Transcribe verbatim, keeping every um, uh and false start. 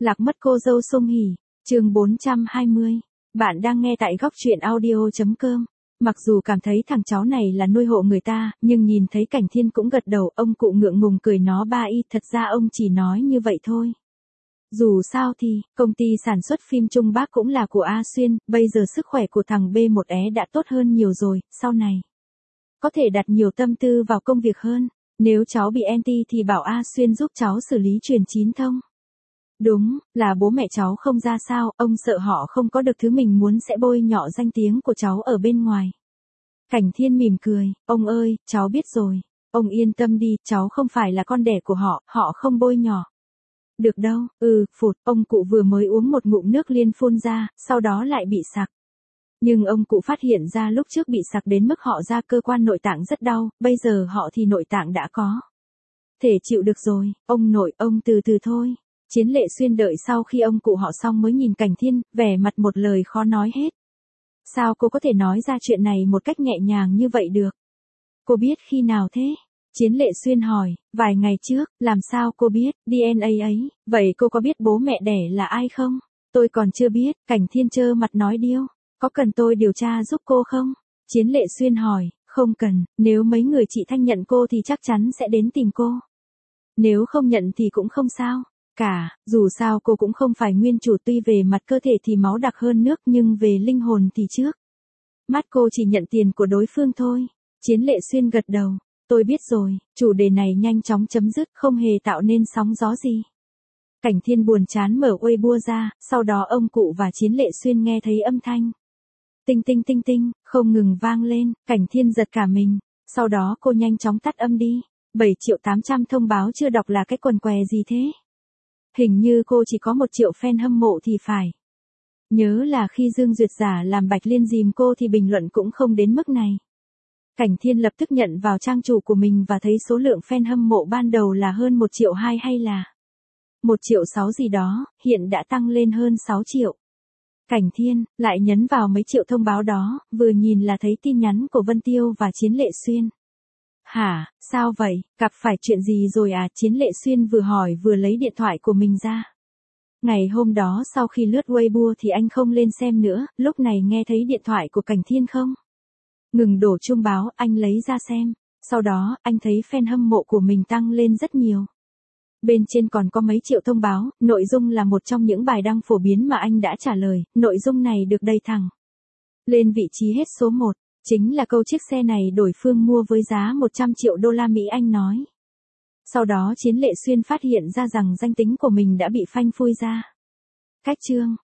Lạc mất cô dâu Song Hỷ, chương bốn trăm hai mươi. Bạn đang nghe tại góc truyện audio chấm com. Mặc dù cảm thấy thằng cháu này là nuôi hộ người ta, nhưng nhìn thấy Cảnh Thiên cũng gật đầu, ông cụ ngượng ngùng cười nó ba y, thật ra ông chỉ nói như vậy thôi. Dù sao thì, công ty sản xuất phim Trung Bắc cũng là của A Xuyên, bây giờ sức khỏe của thằng B một é đã tốt hơn nhiều rồi, sau này có thể đặt nhiều tâm tư vào công việc hơn. Nếu cháu bị anti thì bảo A Xuyên giúp cháu xử lý truyền chín thông. Đúng, là bố mẹ cháu không ra sao, ông sợ họ không có được thứ mình muốn sẽ bôi nhọ danh tiếng của cháu ở bên ngoài. Cảnh Thiên mỉm cười, ông ơi, cháu biết rồi. Ông yên tâm đi, cháu không phải là con đẻ của họ, họ không bôi nhọ. Được đâu, ừ, phụt, ông cụ vừa mới uống một ngụm nước liên phun ra, sau đó lại bị sặc. Nhưng ông cụ phát hiện ra lúc trước bị sặc đến mức họ ra cơ quan nội tạng rất đau, bây giờ họ thì nội tạng đã có thể chịu được rồi, ông nội, ông từ từ thôi. Chiến Lệ Xuyên đợi sau khi ông cụ họ xong mới nhìn Cảnh Thiên, vẻ mặt một lời khó nói hết. Sao cô có thể nói ra chuyện này một cách nhẹ nhàng như vậy được? Cô biết khi nào thế? Chiến Lệ Xuyên hỏi, vài ngày trước, làm sao cô biết, đê en a ấy, vậy cô có biết bố mẹ đẻ là ai không? Tôi còn chưa biết, Cảnh Thiên trơ mặt nói điêu, có cần tôi điều tra giúp cô không? Chiến Lệ Xuyên hỏi, không cần, nếu mấy người chị Thanh nhận cô thì chắc chắn sẽ đến tìm cô. Nếu không nhận thì cũng không sao. Cả, dù sao cô cũng không phải nguyên chủ, tuy về mặt cơ thể thì máu đặc hơn nước nhưng về linh hồn thì trước mắt cô chỉ nhận tiền của đối phương thôi. Chiến Lệ Xuyên gật đầu, tôi biết rồi, chủ đề này nhanh chóng chấm dứt, không hề tạo nên sóng gió gì. Cảnh Thiên buồn chán mở Weibo ra, sau đó ông cụ và Chiến Lệ Xuyên nghe thấy âm thanh tinh tinh tinh tinh, không ngừng vang lên, Cảnh Thiên giật cả mình, sau đó cô nhanh chóng tắt âm đi. bảy triệu tám trăm thông báo chưa đọc là cái quần què gì thế? Hình như cô chỉ có một triệu fan hâm mộ thì phải. Nhớ là khi Dương Duyệt giả làm Bạch Liên dìm cô thì bình luận cũng không đến mức này. Cảnh Thiên lập tức nhận vào trang chủ của mình và thấy số lượng fan hâm mộ ban đầu là hơn một triệu hai hay là một triệu sáu gì đó, hiện đã tăng lên hơn sáu triệu. Cảnh Thiên lại nhấn vào mấy triệu thông báo đó, vừa nhìn là thấy tin nhắn của Vân Tiêu và Chiến Lệ Xuyên. Hả, sao vậy, gặp phải chuyện gì rồi à? Chiến Lệ Xuyên vừa hỏi vừa lấy điện thoại của mình ra. Ngày hôm đó sau khi lướt Weibo thì anh không lên xem nữa, lúc này nghe thấy điện thoại của Cảnh Thiên không ngừng đổ chuông báo, anh lấy ra xem. Sau đó, anh thấy fan hâm mộ của mình tăng lên rất nhiều. Bên trên còn có mấy triệu thông báo, nội dung là một trong những bài đăng phổ biến mà anh đã trả lời, nội dung này được đầy thẳng lên vị trí hết số một. Chính là câu chiếc xe này đổi phương mua với giá một trăm triệu đô la Mỹ, anh nói. Sau đó Chiến Lệ Xuyên phát hiện ra rằng danh tính của mình đã bị phanh phui ra. Cách chương